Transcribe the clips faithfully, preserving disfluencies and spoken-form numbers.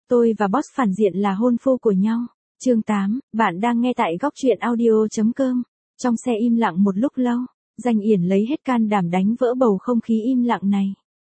tôi và boss phản diện là hôn phu của nhau. Chương tám, bạn đang nghe tại góc truyện audio chấm com. Trong xe im lặng một lúc lâu, Danh Yển lấy hết can đảm đánh vỡ bầu không khí im lặng này.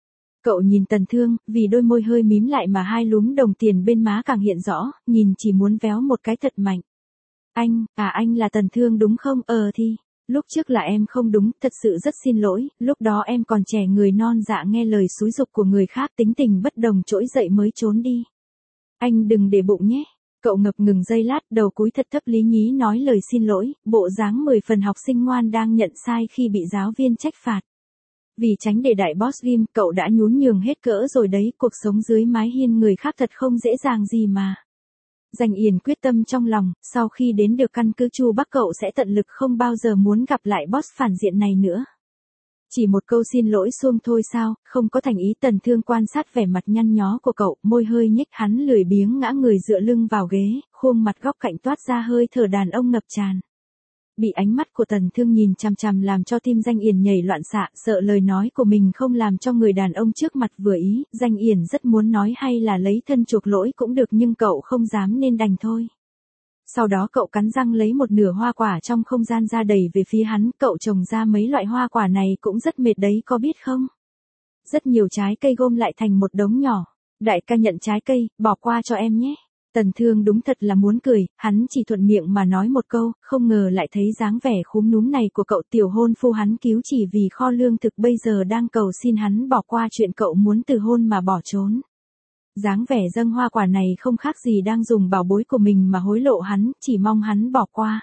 Cậu nhìn Tần Thương, vì đôi môi hơi mím lại mà hai lúm đồng tiền bên má càng hiện rõ, nhìn chỉ muốn véo một cái thật mạnh. Anh, à anh là Tần Thương đúng không? Ờ thì, lúc trước là em không đúng, thật sự rất xin lỗi, lúc đó em còn trẻ người non dạ nghe lời xúi giục của người khác tính tình bất đồng trỗi dậy mới trốn đi. Anh đừng để bụng nhé. Cậu ngập ngừng giây lát, đầu cúi thật thấp lý nhí nói lời xin lỗi, bộ dáng mười phần học sinh ngoan đang nhận sai khi bị giáo viên trách phạt. Vì tránh để đại boss ghim, cậu đã nhún nhường hết cỡ rồi đấy, cuộc sống dưới mái hiên người khác thật không dễ dàng gì mà. Danh Yển quyết tâm trong lòng, sau khi đến được căn cứ Chu Bắc cậu sẽ tận lực không bao giờ muốn gặp lại boss phản diện này nữa. Chỉ một câu xin lỗi xuông thôi sao, không có thành ý. Tần Thương quan sát vẻ mặt nhăn nhó của cậu, môi hơi nhếch, hắn lười biếng ngã người dựa lưng vào ghế, khuôn mặt góc cạnh toát ra hơi thở đàn ông ngập tràn. Bị ánh mắt của Tần Thương nhìn chằm chằm làm cho tim Danh Yển nhảy loạn xạ, sợ lời nói của mình không làm cho người đàn ông trước mặt vừa ý. Danh Yển rất muốn nói hay là lấy thân chuộc lỗi cũng được nhưng cậu không dám nên đành thôi. Sau đó cậu cắn răng lấy một nửa hoa quả trong không gian ra đẩy về phía hắn. Cậu trồng ra mấy loại hoa quả này cũng rất mệt đấy có biết không? Rất nhiều trái cây gom lại thành một đống nhỏ. Đại ca nhận trái cây, bỏ qua cho em nhé. Tần Thương đúng thật là muốn cười, hắn chỉ thuận miệng mà nói một câu, không ngờ lại thấy dáng vẻ khúm núm này của cậu. Tiểu hôn phu hắn cứu chỉ vì kho lương thực bây giờ đang cầu xin hắn bỏ qua chuyện cậu muốn từ hôn mà bỏ trốn. Dáng vẻ dâng hoa quả này không khác gì đang dùng bảo bối của mình mà hối lộ hắn, chỉ mong hắn bỏ qua.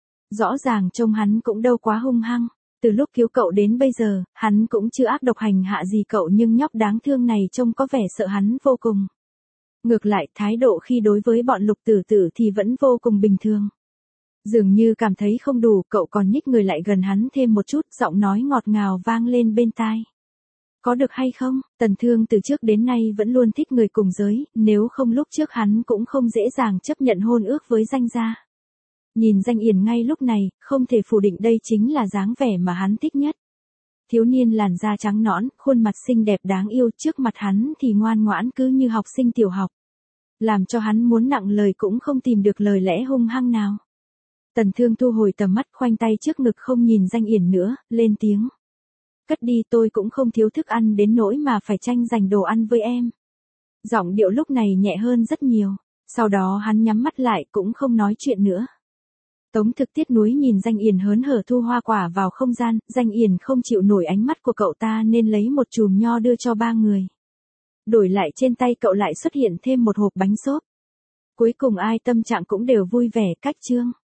Rõ ràng trông hắn cũng đâu quá hung hăng, từ lúc cứu cậu đến bây giờ, hắn cũng chưa ác độc hành hạ gì cậu nhưng nhóc đáng thương này trông có vẻ sợ hắn vô cùng. Ngược lại, thái độ khi đối với bọn Lục Tử Tử thì vẫn vô cùng bình thường. Dường như cảm thấy không đủ, cậu còn nhích người lại gần hắn thêm một chút, giọng nói ngọt ngào vang lên bên tai. Có được hay không? Tần Thương từ trước đến nay vẫn luôn thích người cùng giới, nếu không lúc trước hắn cũng không dễ dàng chấp nhận hôn ước với Danh gia. Nhìn Danh Yển ngay lúc này, không thể phủ định đây chính là dáng vẻ mà hắn thích nhất. Thiếu niên làn da trắng nõn, khuôn mặt xinh đẹp đáng yêu, trước mặt hắn thì ngoan ngoãn cứ như học sinh tiểu học. Làm cho hắn muốn nặng lời cũng không tìm được lời lẽ hung hăng nào. Tần Thương thu hồi tầm mắt, khoanh tay trước ngực không nhìn Danh Yển nữa, lên tiếng. Cất đi, tôi cũng không thiếu thức ăn đến nỗi mà phải tranh giành đồ ăn với em. Giọng điệu lúc này nhẹ hơn rất nhiều, sau đó hắn nhắm mắt lại cũng không nói chuyện nữa. Tống Thực tiếc nuối nhìn Danh Yển hớn hở thu hoa quả vào không gian, Danh Yển không chịu nổi ánh mắt của cậu ta nên lấy một chùm nho đưa cho ba người. Đổi lại trên tay cậu lại xuất hiện thêm một hộp bánh xốp. Cuối cùng ai tâm trạng cũng đều vui vẻ. Cách chương